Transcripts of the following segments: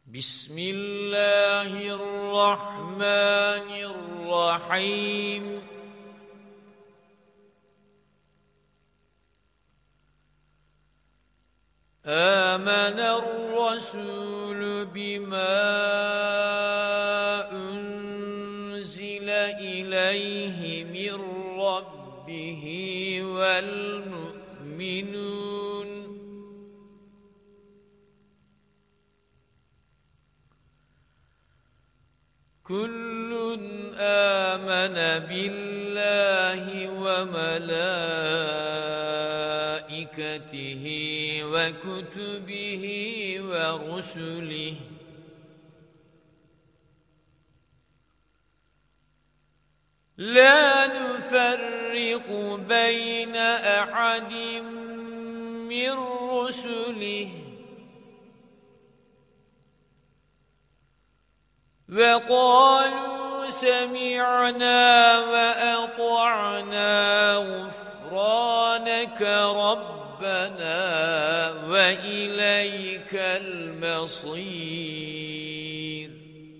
بسم الله الرحمن الرحيم آمن الرسول بما أنزل إليه من ربه والمؤمنون كل آمن بالله وملائكته وكتبه ورسله لا نفرق بين أحد من رسله وقالوا سمعنا وأطعنا غفرانك ربنا وإليك المصير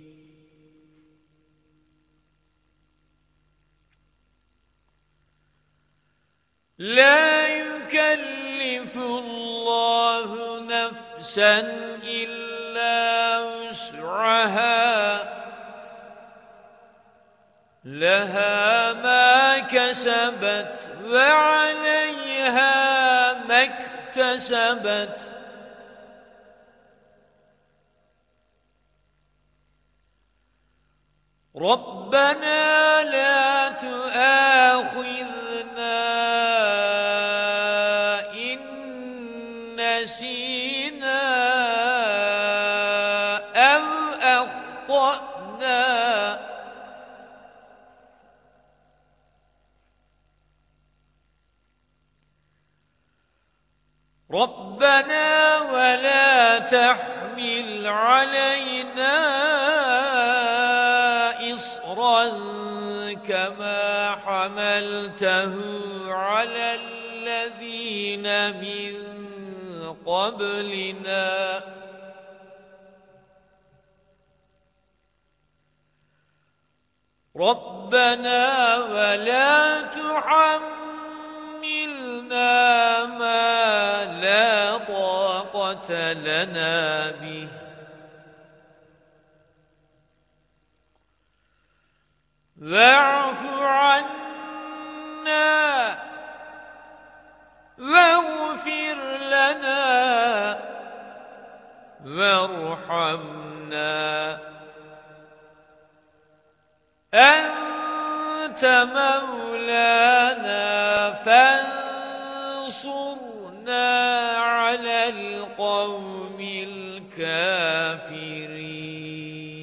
لا يكلف الله نفسا إلا وسعها لها ما كسبت وعليها ما اكتسبت ربنا لا تؤاخذنا إن نسينا أو أخطأنا ربنا ولا تحمل علينا إصرا كما حملته على الذين من قبلنا ربنا ولا تحملنا ما لا طاقة لنا به واعف عنا واغفر لنا وارحمنا أنت مولانا فانصرنا على القوم الكافرين